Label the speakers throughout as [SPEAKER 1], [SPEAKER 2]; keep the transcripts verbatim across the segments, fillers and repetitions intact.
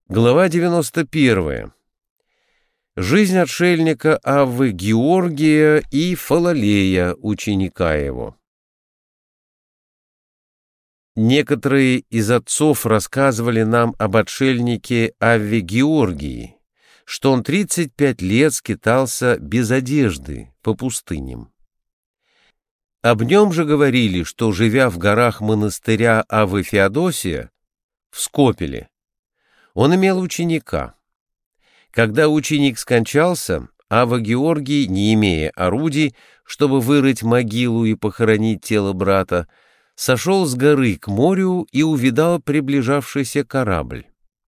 [SPEAKER 1] Глава девяносто первая. Жизнь отшельника Аввы Георгия и Фалалея, ученика его. Некоторые из отцов рассказывали нам об отшельнике Авве Георгии, что он тридцать пять лет скитался без одежды по пустыням. Об нем же говорили, что, живя в горах монастыря Аввы Феодосия в Скопеле, он имел ученика. Когда ученик скончался, Авва Георгий, не имея орудий, чтобы вырыть могилу и похоронить тело брата, сошел с горы к морю и увидал приближавшийся корабль.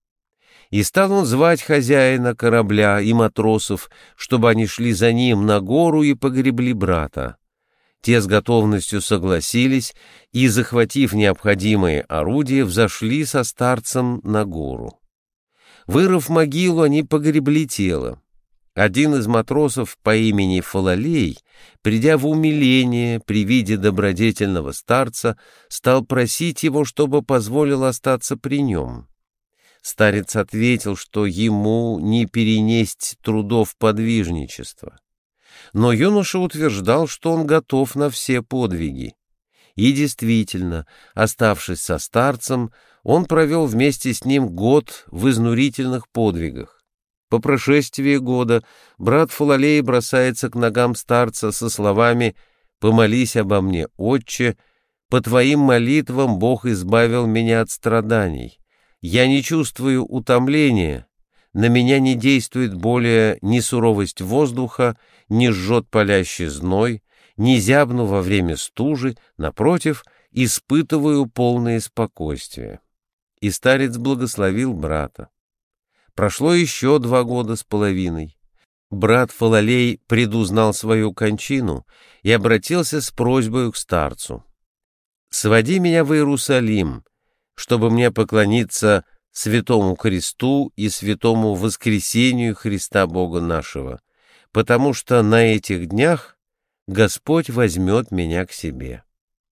[SPEAKER 1] И стал он звать хозяина корабля и матросов, чтобы они шли за ним на гору и погребли брата. Те с готовностью согласились и, захватив необходимые орудия, взошли со старцем на гору. Вырыв могилу, они погребли тело. Один из матросов по имени Фалалей, придя в умиление при виде добродетельного старца, стал просить его, чтобы позволил остаться при нем. Старец ответил, что ему не перенесть трудов подвижничества. Но юноша утверждал, что он готов на все подвиги. И действительно, оставшись со старцем, он провел вместе с ним год в изнурительных подвигах. По прошествии года брат Фалалей бросается к ногам старца со словами: «Помолись обо мне, отче, по твоим молитвам Бог избавил меня от страданий. Я не чувствую утомления, на меня не действует более ни суровость воздуха, ни жжет палящий зной, не зябну во время стужи, напротив, испытываю полное спокойствие». И старец благословил брата. Прошло еще два года с половиной. Брат Фалалей предузнал свою кончину и обратился с просьбой к старцу: «Своди меня в Иерусалим, чтобы мне поклониться святому кресту и святому воскресению Христа Бога нашего, потому что на этих днях Господь возьмет меня к себе».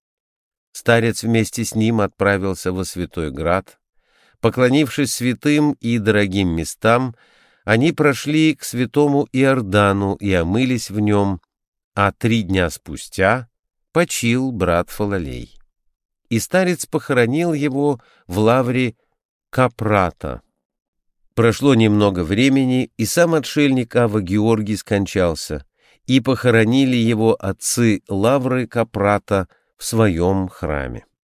[SPEAKER 1] Старец вместе с ним отправился во Святой Град. Поклонившись святым и дорогим местам, они прошли к святому Иордану и омылись в нем, а три дня спустя почил брат Фалалей. И старец похоронил его в лавре Капрата. Прошло немного времени, и сам отшельник Авва Георгий скончался, и похоронили его отцы лавры Капрата в своем храме.